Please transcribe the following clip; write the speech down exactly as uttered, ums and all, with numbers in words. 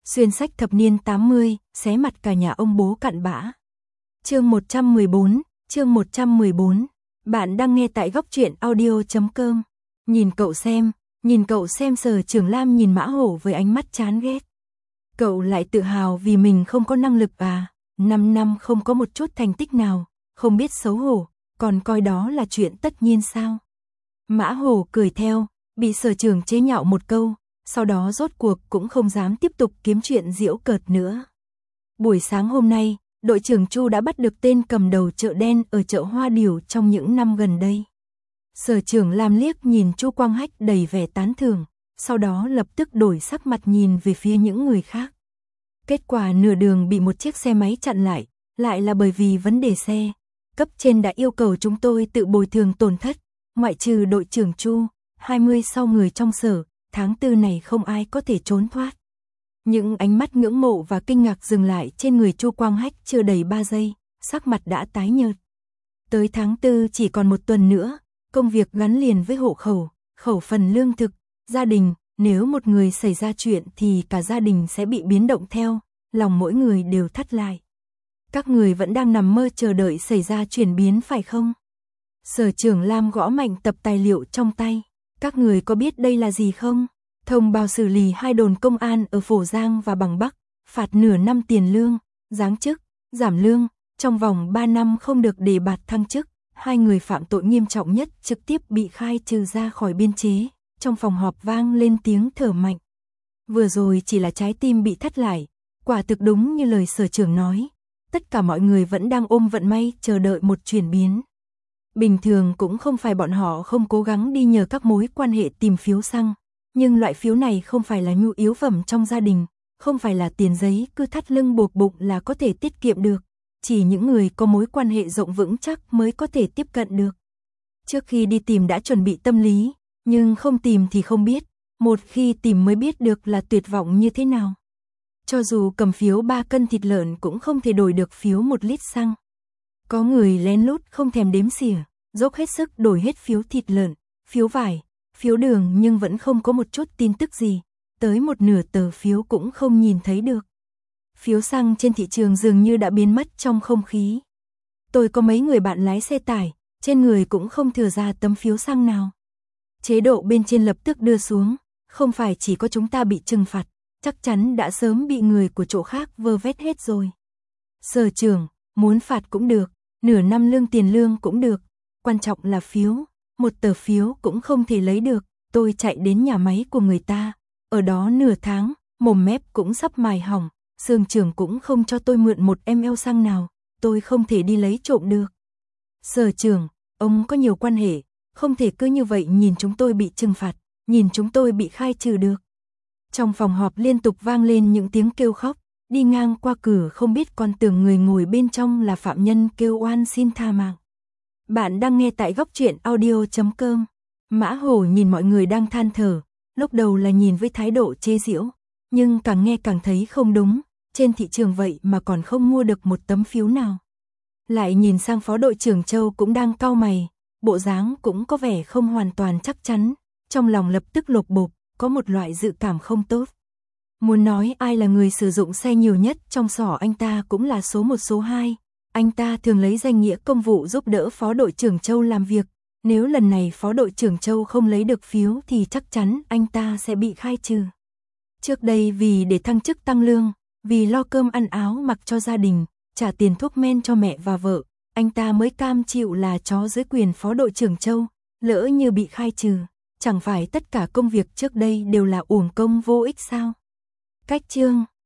Xuyên sách thập niên tám mươi, xé mặt cả nhà ông bố cặn bã. Chương một trăm mười bốn, chương một trăm mười bốn. Bạn đang nghe tại góc truyện audio chấm com. Nhìn cậu xem, nhìn cậu xem Sở Trường Lam nhìn Mã Hổ với ánh mắt chán ghét. Cậu lại tự hào vì mình không có năng lực à, năm năm không có một chút thành tích nào, không biết xấu hổ, còn coi đó là chuyện tất nhiên sao? Mã Hổ cười theo, bị Sở Trường chế nhạo một câu, sau đó rốt cuộc cũng không dám tiếp tục kiếm chuyện giễu cợt nữa. Buổi sáng hôm nay, đội trưởng Chu đã bắt được tên cầm đầu chợ đen ở chợ Hoa Điểu trong những năm gần đây. Sở Trường Lam liếc nhìn Chu Quang Hách đầy vẻ tán thưởng, sau đó lập tức đổi sắc mặt nhìn về phía những người khác. Kết quả nửa đường bị một chiếc xe máy chặn lại, lại là bởi vì vấn đề xe. Cấp trên đã yêu cầu chúng tôi tự bồi thường tổn thất, ngoại trừ đội trưởng Chu, hai mươi sau người trong sở, tháng tư này không ai có thể trốn thoát. Những ánh mắt ngưỡng mộ và kinh ngạc dừng lại trên người Chu Quang Hách chưa đầy ba giây, sắc mặt đã tái nhợt. Tới tháng tư chỉ còn một tuần nữa, công việc gắn liền với hộ khẩu, khẩu phần lương thực, gia đình, nếu một người xảy ra chuyện thì cả gia đình sẽ bị biến động theo, lòng mỗi người đều thắt lại. Các người vẫn đang nằm mơ chờ đợi xảy ra chuyển biến phải không? Sở Trường Lam gõ mạnh tập tài liệu trong tay. Các người có biết đây là gì không? Thông báo xử lý hai đồn công an ở Phổ Giang và Bằng Bắc, phạt nửa năm tiền lương, giáng chức, giảm lương, trong vòng ba năm không được đề bạt thăng chức. Hai người phạm tội nghiêm trọng nhất trực tiếp bị khai trừ ra khỏi biên chế. Trong phòng họp vang lên tiếng thở mạnh. Vừa rồi chỉ là trái tim bị thắt lại, quả thực đúng như lời sở trưởng nói. Tất cả mọi người vẫn đang ôm vận may chờ đợi một chuyển biến. Bình thường cũng không phải bọn họ không cố gắng đi nhờ các mối quan hệ tìm phiếu xăng, nhưng loại phiếu này không phải là nhu yếu phẩm trong gia đình, không phải là tiền giấy cứ thắt lưng buộc bụng là có thể tiết kiệm được, chỉ những người có mối quan hệ rộng vững chắc mới có thể tiếp cận được. Trước khi đi tìm đã chuẩn bị tâm lý, nhưng không tìm thì không biết, một khi tìm mới biết được là tuyệt vọng như thế nào. Cho dù cầm phiếu ba cân thịt lợn cũng không thể đổi được phiếu một lít xăng. Có người lén lút không thèm đếm xỉa, dốc hết sức đổi hết phiếu thịt lợn, phiếu vải, phiếu đường nhưng vẫn không có một chút tin tức gì, tới một nửa tờ phiếu cũng không nhìn thấy được. Phiếu xăng trên thị trường dường như đã biến mất trong không khí. Tôi có mấy người bạn lái xe tải, trên người cũng không thừa ra tấm phiếu xăng nào. Chế độ bên trên lập tức đưa xuống, không phải chỉ có chúng ta bị trừng phạt, chắc chắn đã sớm bị người của chỗ khác vơ vét hết rồi. Sở trưởng, muốn phạt cũng được, nửa năm lương tiền lương cũng được, quan trọng là phiếu, một tờ phiếu cũng không thể lấy được, tôi chạy đến nhà máy của người ta, ở đó nửa tháng, mồm mép cũng sắp mài hỏng, xưởng trưởng cũng không cho tôi mượn một ml xăng nào, tôi không thể đi lấy trộm được. Sở trưởng, ông có nhiều quan hệ, không thể cứ như vậy nhìn chúng tôi bị trừng phạt, nhìn chúng tôi bị khai trừ được. Trong phòng họp liên tục vang lên những tiếng kêu khóc, đi ngang qua cửa không biết còn tưởng người ngồi bên trong là phạm nhân kêu oan xin tha mạng. Bạn đang nghe tại góc truyện audio chấm com. Mã Hổ nhìn mọi người đang than thở, lúc đầu là nhìn với thái độ chế giễu, nhưng càng nghe càng thấy không đúng, trên thị trường vậy mà còn không mua được một tấm phiếu nào. Lại nhìn sang phó đội trưởng Châu cũng đang cau mày, bộ dáng cũng có vẻ không hoàn toàn chắc chắn, trong lòng lập tức lột bột, có một loại dự cảm không tốt. Muốn nói ai là người sử dụng xe nhiều nhất trong sở anh ta cũng là số một số hai. Anh ta thường lấy danh nghĩa công vụ giúp đỡ phó đội trưởng Châu làm việc. Nếu lần này phó đội trưởng Châu không lấy được phiếu thì chắc chắn anh ta sẽ bị khai trừ. Trước đây vì để thăng chức tăng lương, vì lo cơm ăn áo mặc cho gia đình, trả tiền thuốc men cho mẹ và vợ, anh ta mới cam chịu là chó dưới quyền phó đội trưởng Châu. Lỡ như bị khai trừ, chẳng phải tất cả công việc trước đây đều là uổng công vô ích sao? Cách chương